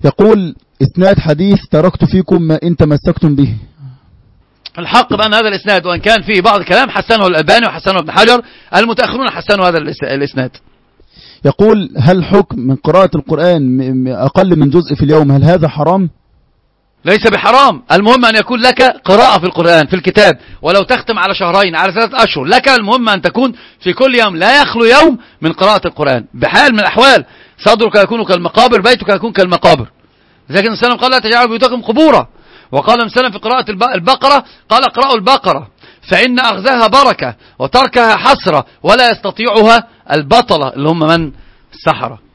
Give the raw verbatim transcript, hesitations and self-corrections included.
يقول إسناد حديث تركت فيكم ما إن تمسكتم به. الحق بأن هذا الإسناد وإن كان فيه بعض الكلام حسنه الألباني وحسنه ابن حجر، المتأخرون حسنوا هذا الإسناد. يقول هل حكم من قراءة القرآن أقل من جزء في اليوم هل هذا حرام؟ ليس بحرام، المهم أن يكون لك قراءة في القرآن في الكتاب، ولو تختم على شهرين على ثلاثة أشهر لك، المهم أن تكون في كل يوم لا يخلو يوم من قراءة القرآن بحال من الأحوال. صدرك يكون كالمقابر، بيتك يكون كالمقابر. لكن السلام قال لا تجعلوا بيوتكم قبورا، وقال السلام في قراءة البقرة قال اقرأوا البقرة فإن أخذها بركة وتركها حسرة ولا يستطيعها البطلة اللي هم من السحرة.